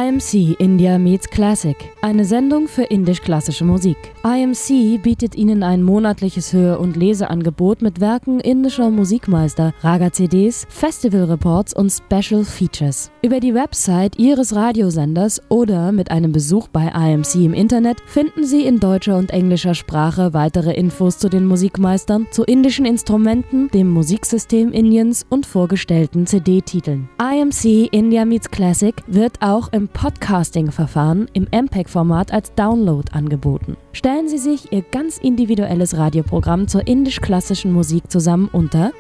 IMC India Meets Classic, eine Sendung für indisch-klassische Musik. IMC bietet Ihnen ein monatliches Hör- und Leseangebot mit Werken indischer Musikmeister, Raga-CDs, Festival-Reports und Special Features. Über die Website Ihres Radiosenders oder mit einem Besuch bei IMC im Internet finden Sie in deutscher und englischer Sprache weitere Infos zu den Musikmeistern, zu indischen Instrumenten, dem Musiksystem Indiens und vorgestellten CD-Titeln. IMC India Meets Classic wird auch im Podcasting-Verfahren im MPEG-Format als Download angeboten. Stellen Sie sich Ihr ganz individuelles Radioprogramm zur indisch-klassischen Musik zusammen unter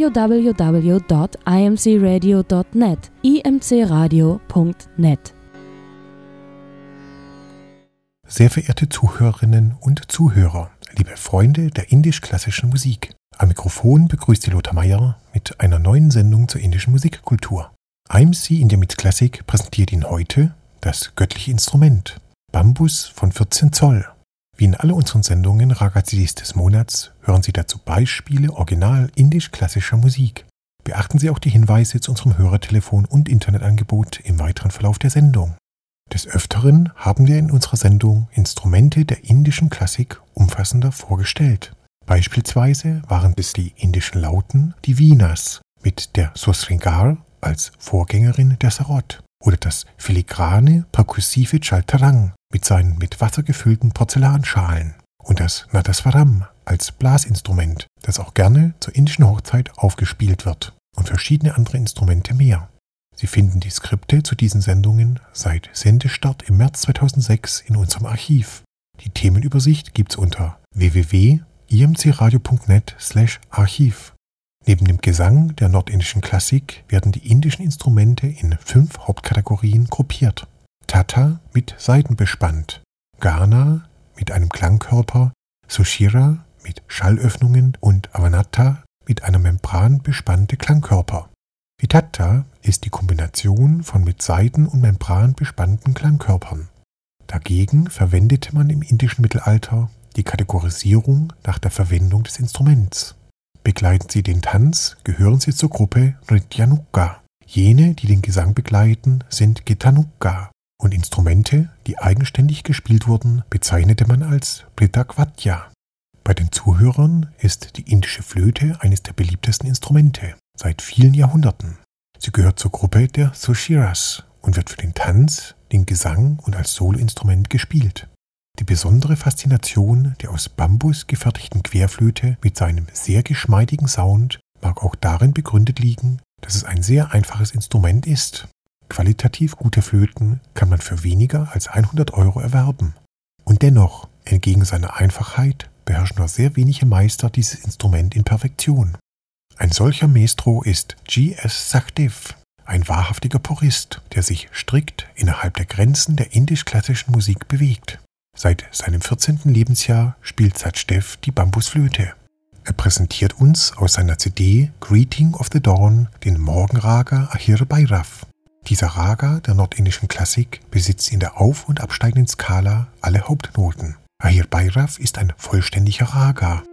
www.imcradio.net, imcradio.net. Sehr verehrte Zuhörerinnen und Zuhörer, liebe Freunde der indisch-klassischen Musik, am Mikrofon begrüßt Sie Lothar Meier mit einer neuen Sendung zur indischen Musikkultur. IMC India Meets Classic präsentiert Ihnen heute das göttliche Instrument, Bambus von 14 Zoll. Wie in alle unseren Sendungen Raga-CDs des Monats hören Sie dazu Beispiele original indisch-klassischer Musik. Beachten Sie auch die Hinweise zu unserem Hörertelefon und Internetangebot im weiteren Verlauf der Sendung. Des Öfteren haben wir in unserer Sendung Instrumente der indischen Klassik umfassender vorgestellt. Beispielsweise waren es die indischen Lauten, die Veenas, mit der Surshringar als Vorgängerin der Sarod, oder das filigrane, perkussive Chaltarang mit seinen mit Wasser gefüllten Porzellanschalen und das Nadaswaram als Blasinstrument, das auch gerne zur indischen Hochzeit aufgespielt wird, und verschiedene andere Instrumente mehr. Sie finden die Skripte zu diesen Sendungen seit Sendestart im März 2006 in unserem Archiv. Die Themenübersicht gibt's unter www.imcradio.net/Archiv. Neben dem Gesang der nordindischen Klassik werden die indischen Instrumente in 5 Hauptkategorien gruppiert. Tata mit Saitenbespannt, Gana mit einem Klangkörper, Sushira mit Schallöffnungen und Avanata mit einer Membran bespannte Klangkörper. Vittatta ist die Kombination von mit Saiten und Membran bespannten Klangkörpern. Dagegen verwendete man im indischen Mittelalter die Kategorisierung nach der Verwendung des Instruments. Begleiten Sie den Tanz, gehören Sie zur Gruppe Nrityanukka. Jene, die den Gesang begleiten, sind Gitanukka. Und Instrumente, die eigenständig gespielt wurden, bezeichnete man als Prithakwatya. Bei den Zuhörern ist die indische Flöte eines der beliebtesten Instrumente seit vielen Jahrhunderten. Sie gehört zur Gruppe der Sushiras und wird für den Tanz, den Gesang und als Soloinstrument gespielt. Die besondere Faszination der aus Bambus gefertigten Querflöte mit seinem sehr geschmeidigen Sound mag auch darin begründet liegen, dass es ein sehr einfaches Instrument ist. Qualitativ gute Flöten kann man für weniger als 100 € erwerben. Und dennoch, entgegen seiner Einfachheit, beherrschen nur sehr wenige Meister dieses Instrument in Perfektion. Ein solcher Maestro ist G.S. Sachdev, ein wahrhaftiger Purist, der sich strikt innerhalb der Grenzen der indisch-klassischen Musik bewegt. Seit seinem 14. Lebensjahr spielt Sachdev die Bambusflöte. Er präsentiert uns aus seiner CD Greeting of the Dawn den Morgenraga Ahir Bhairav. Dieser Raga der nordindischen Klassik besitzt in der auf- und absteigenden Skala alle Hauptnoten. Ahir Bhairav ist ein vollständiger Raga.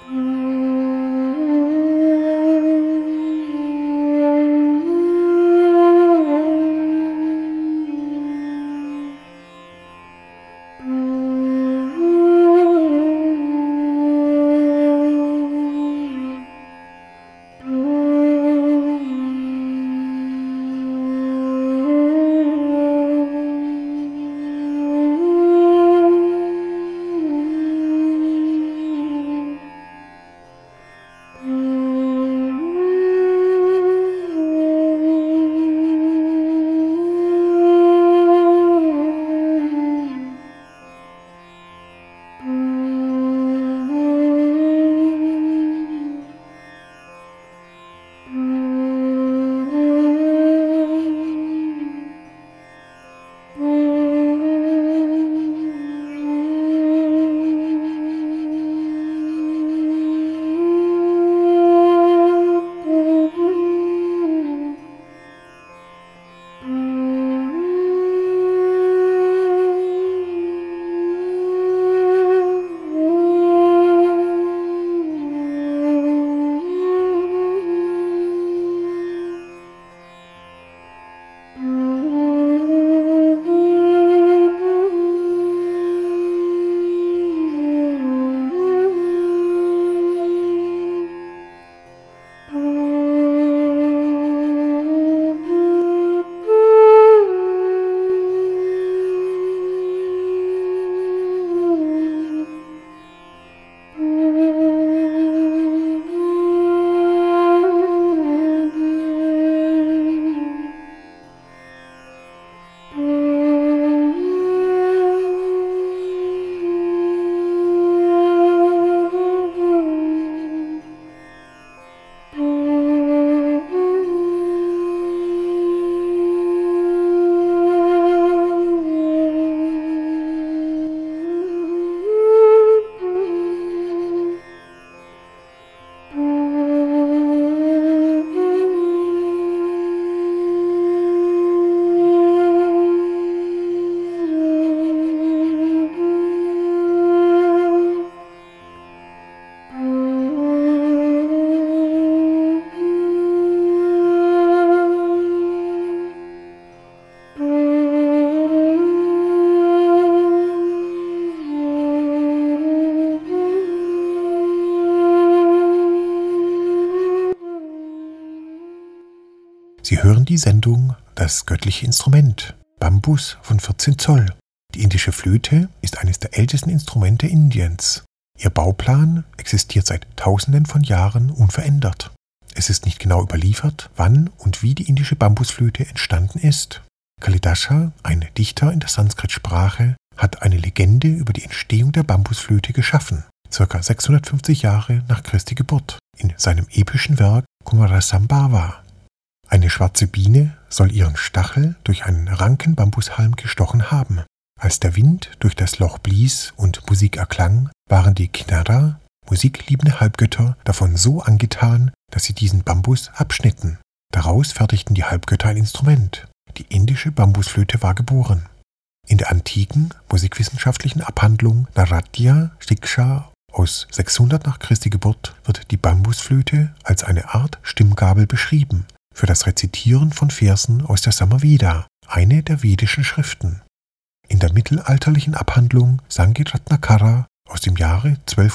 Sie hören die Sendung Das göttliche Instrument, Bambus von 14 Zoll. Die indische Flöte ist eines der ältesten Instrumente Indiens. Ihr Bauplan existiert seit Tausenden von Jahren unverändert. Es ist nicht genau überliefert, wann und wie die indische Bambusflöte entstanden ist. Kalidasa, ein Dichter in der Sanskrit-Sprache, hat eine Legende über die Entstehung der Bambusflöte geschaffen, ca. 650 Jahre nach Christi Geburt, in seinem epischen Werk Kumarasambhava. Eine schwarze Biene soll ihren Stachel durch einen ranken Bambushalm gestochen haben. Als der Wind durch das Loch blies und Musik erklang, waren die Kinnara, musikliebende Halbgötter, davon so angetan, dass sie diesen Bambus abschnitten. Daraus fertigten die Halbgötter ein Instrument. Die indische Bambusflöte war geboren. In der antiken musikwissenschaftlichen Abhandlung Naradya Shiksha aus 600 nach Christi Geburt wird die Bambusflöte als eine Art Stimmgabel beschrieben, für das Rezitieren von Versen aus der Samaveda, eine der vedischen Schriften. In der mittelalterlichen Abhandlung Sangiratnakara aus dem Jahre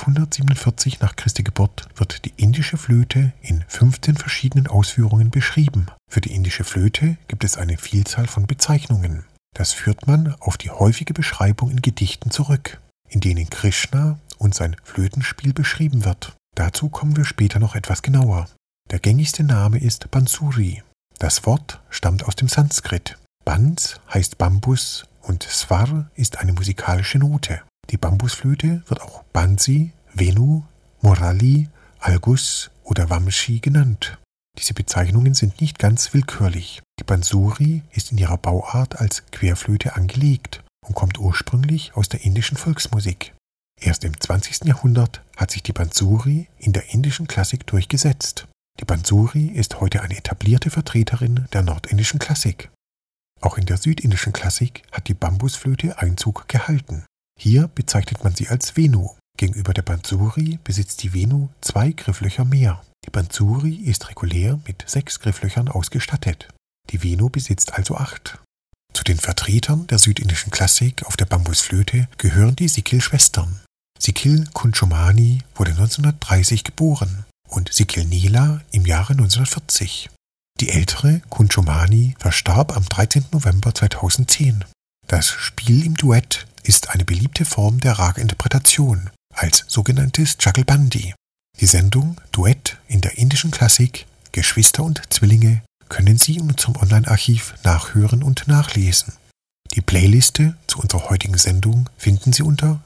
1247 nach Christi Geburt wird die indische Flöte in 15 verschiedenen Ausführungen beschrieben. Für die indische Flöte gibt es eine Vielzahl von Bezeichnungen. Das führt man auf die häufige Beschreibung in Gedichten zurück, in denen Krishna und sein Flötenspiel beschrieben wird. Dazu kommen wir später noch etwas genauer. Der gängigste Name ist Bansuri. Das Wort stammt aus dem Sanskrit. Bans heißt Bambus und Swar ist eine musikalische Note. Die Bambusflöte wird auch Bansi, Venu, Murali, Algus oder Vamshi genannt. Diese Bezeichnungen sind nicht ganz willkürlich. Die Bansuri ist in ihrer Bauart als Querflöte angelegt und kommt ursprünglich aus der indischen Volksmusik. Erst im 20. Jahrhundert hat sich die Bansuri in der indischen Klassik durchgesetzt. Die Bansuri ist heute eine etablierte Vertreterin der nordindischen Klassik. Auch in der südindischen Klassik hat die Bambusflöte Einzug gehalten. Hier bezeichnet man sie als Venu. Gegenüber der Bansuri besitzt die Venu 2 Grifflöcher mehr. Die Bansuri ist regulär mit 6 Grifflöchern ausgestattet. Die Venu besitzt also 8. Zu den Vertretern der südindischen Klassik auf der Bambusflöte gehören die Sikil-Schwestern. Sikil Kunchomani wurde 1930 geboren und Sikil Nila im Jahre 1940. Die ältere Kunchomani verstarb am 13. November 2010. Das Spiel im Duett ist eine beliebte Form der Raga-Interpretation als sogenanntes Jugalbandi. Die Sendung Duett in der indischen Klassik, Geschwister und Zwillinge können Sie in unserem Online-Archiv nachhören und nachlesen. Die Playliste zu unserer heutigen Sendung finden Sie unter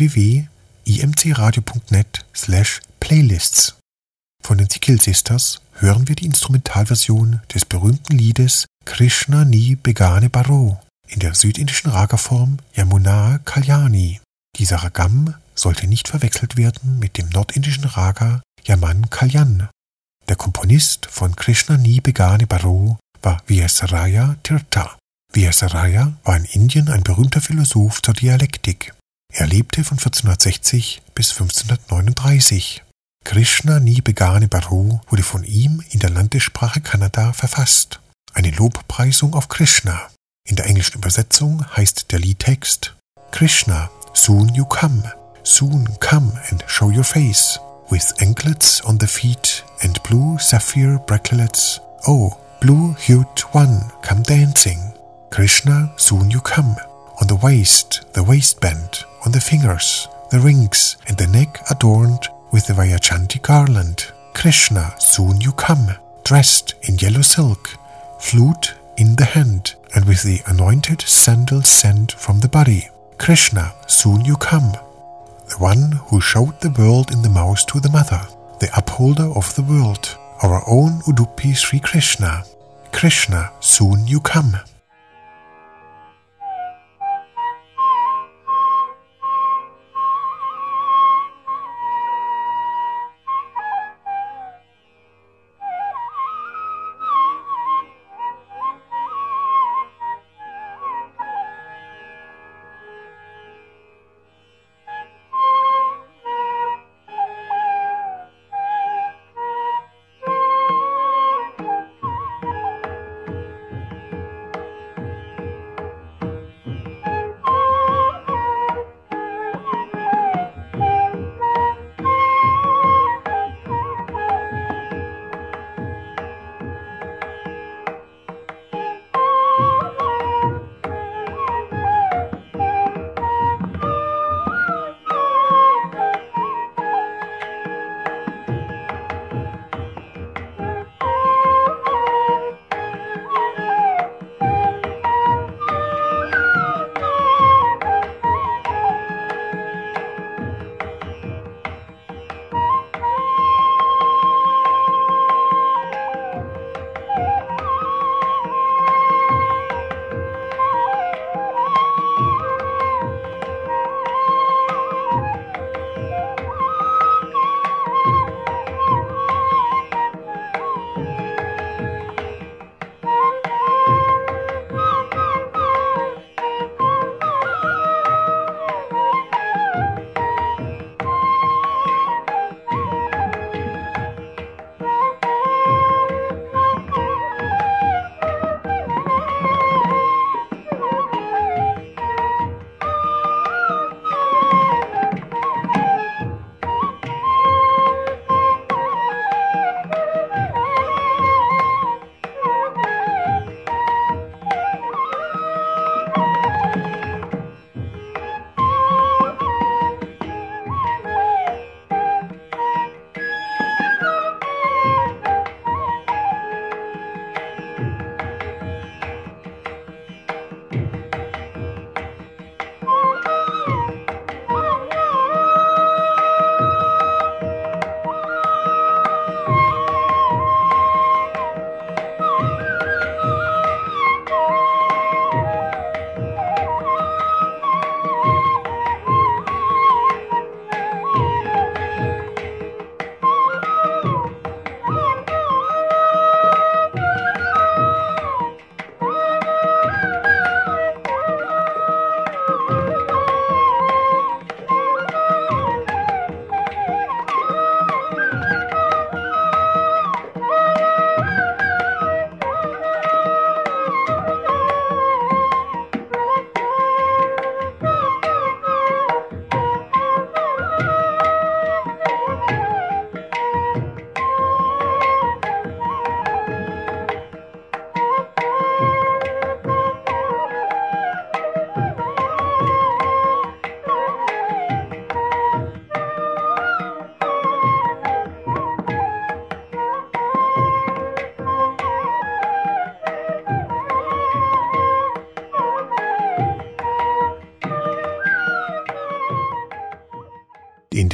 www.imcradio.net/playlists. Von den Sikil Sisters hören wir die Instrumentalversion des berühmten Liedes Krishna Ni Begane Baro in der südindischen Raga-Form Yamuna Kalyani. Dieser Ragam sollte nicht verwechselt werden mit dem nordindischen Raga Yaman Kalyan. Der Komponist von Krishna Ni Begane Baro war Vyasaraya Tirtha. Vyasaraya war in Indien ein berühmter Philosoph zur Dialektik. Er lebte von 1460 bis 1539. Krishna Ni Begane Baro wurde von ihm in der Landessprache Kannada verfasst. Eine Lobpreisung auf Krishna. In der englischen Übersetzung heißt der Liedtext: Krishna, soon you come and show your face, with anklets on the feet and blue sapphire bracelets. Oh, blue-hued one, come dancing. Krishna, soon you come. On the waist, the waistband, on the fingers, the rings, and the neck adorned with the Vayachanti garland. Krishna, soon you come, dressed in yellow silk, flute in the hand, and with the anointed sandals sent from the body. Krishna, soon you come. The one who showed the world in the mouth to the mother, the upholder of the world, our own Udupi Sri Krishna. Krishna, soon you come.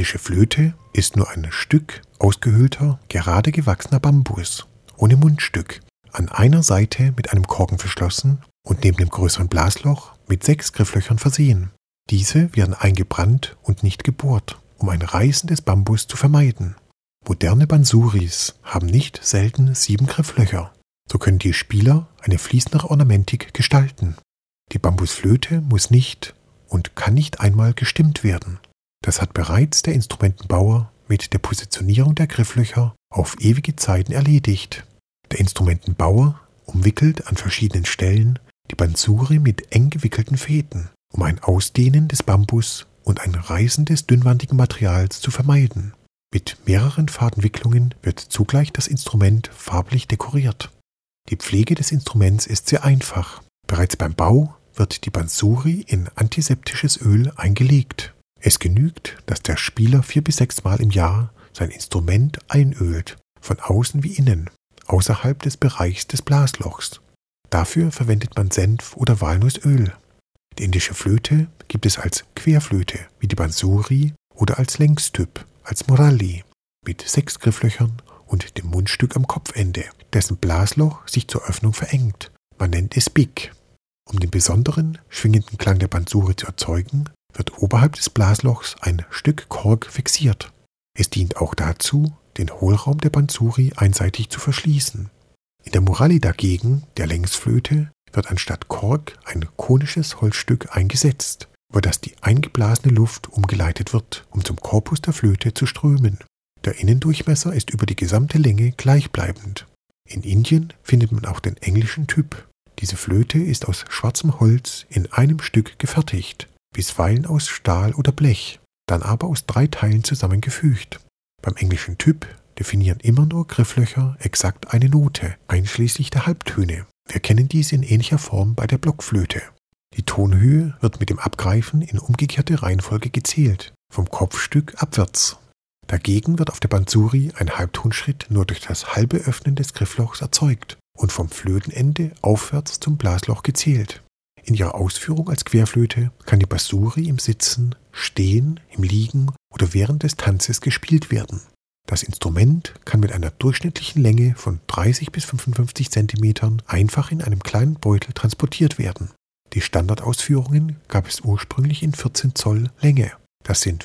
indische Flöte ist nur ein Stück ausgehöhlter, gerade gewachsener Bambus, ohne Mundstück, an einer Seite mit einem Korken verschlossen und neben dem größeren Blasloch mit 6 Grifflöchern versehen. Diese werden eingebrannt und nicht gebohrt, um ein Reißen des Bambus zu vermeiden. Moderne Bansuris haben nicht selten 7 Grifflöcher. So können die Spieler eine fließendere Ornamentik gestalten. Die Bambusflöte muss nicht und kann nicht einmal gestimmt werden. Das hat bereits der Instrumentenbauer mit der Positionierung der Grifflöcher auf ewige Zeiten erledigt. Der Instrumentenbauer umwickelt an verschiedenen Stellen die Bansuri mit eng gewickelten Fäden, um ein Ausdehnen des Bambus und ein Reißen des dünnwandigen Materials zu vermeiden. Mit mehreren Fadenwicklungen wird zugleich das Instrument farblich dekoriert. Die Pflege des Instruments ist sehr einfach. Bereits beim Bau wird die Bansuri in antiseptisches Öl eingelegt. Es genügt, dass der Spieler 4 bis 6 Mal im Jahr sein Instrument einölt, von außen wie innen, außerhalb des Bereichs des Blaslochs. Dafür verwendet man Senf oder Walnussöl. Die indische Flöte gibt es als Querflöte, wie die Bansuri, oder als Längstyp, als Murali, mit 6 Grifflöchern und dem Mundstück am Kopfende, dessen Blasloch sich zur Öffnung verengt. Man nennt es Big. Um den besonderen, schwingenden Klang der Bansuri zu erzeugen, wird oberhalb des Blaslochs ein Stück Kork fixiert. Es dient auch dazu, den Hohlraum der Bansuri einseitig zu verschließen. In der Murali dagegen, der Längsflöte, wird anstatt Kork ein konisches Holzstück eingesetzt, über das die eingeblasene Luft umgeleitet wird, um zum Korpus der Flöte zu strömen. Der Innendurchmesser ist über die gesamte Länge gleichbleibend. In Indien findet man auch den englischen Typ. Diese Flöte ist aus schwarzem Holz in einem Stück gefertigt, bisweilen aus Stahl oder Blech, dann aber aus 3 Teilen zusammengefügt. Beim englischen Typ definieren immer nur Grifflöcher exakt eine Note, einschließlich der Halbtöne. Wir kennen dies in ähnlicher Form bei der Blockflöte. Die Tonhöhe wird mit dem Abgreifen in umgekehrte Reihenfolge gezählt, vom Kopfstück abwärts. Dagegen wird auf der Bansuri ein Halbtonschritt nur durch das halbe Öffnen des Grifflochs erzeugt und vom Flötenende aufwärts zum Blasloch gezählt. In ihrer Ausführung als Querflöte kann die Bansuri im Sitzen, Stehen, im Liegen oder während des Tanzes gespielt werden. Das Instrument kann mit einer durchschnittlichen Länge von 30 bis 55 cm einfach in einem kleinen Beutel transportiert werden. Die Standardausführungen gab es ursprünglich in 14 Zoll Länge. Das sind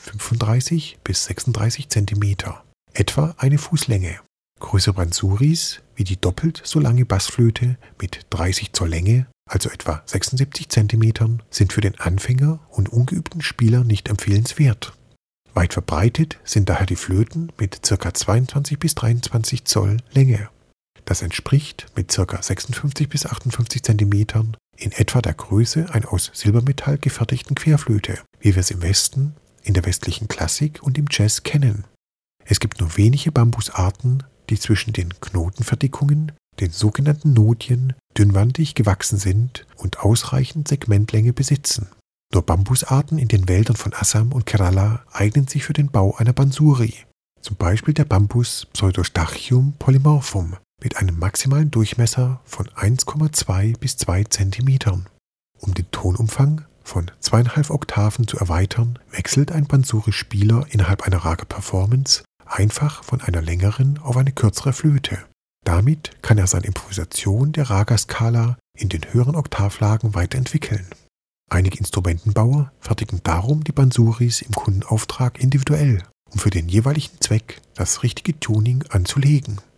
35 bis 36 cm, etwa eine Fußlänge. Größere Bansuris, wie die doppelt so lange Bassflöte mit 30 Zoll Länge, also etwa 76 cm, sind für den Anfänger und ungeübten Spieler nicht empfehlenswert. Weit verbreitet sind daher die Flöten mit ca. 22 bis 23 Zoll Länge. Das entspricht mit ca. 56 bis 58 cm in etwa der Größe einer aus Silbermetall gefertigten Querflöte, wie wir es im Westen, in der westlichen Klassik und im Jazz kennen. Es gibt nur wenige Bambusarten, die zwischen den Knotenverdickungen, den sogenannten Nodien, dünnwandig gewachsen sind und ausreichend Segmentlänge besitzen. Nur Bambusarten in den Wäldern von Assam und Kerala eignen sich für den Bau einer Bansuri, zum Beispiel der Bambus Pseudostachyum polymorphum mit einem maximalen Durchmesser von 1,2 bis 2 cm. Um den Tonumfang von 2,5 Oktaven zu erweitern, wechselt ein Bansuri-Spieler innerhalb einer Raga-Performance einfach von einer längeren auf eine kürzere Flöte. Damit kann er seine Improvisation der Raga-Skala in den höheren Oktavlagen weiterentwickeln. Einige Instrumentenbauer fertigen darum die Bansuris im Kundenauftrag individuell, um für den jeweiligen Zweck das richtige Tuning anzulegen.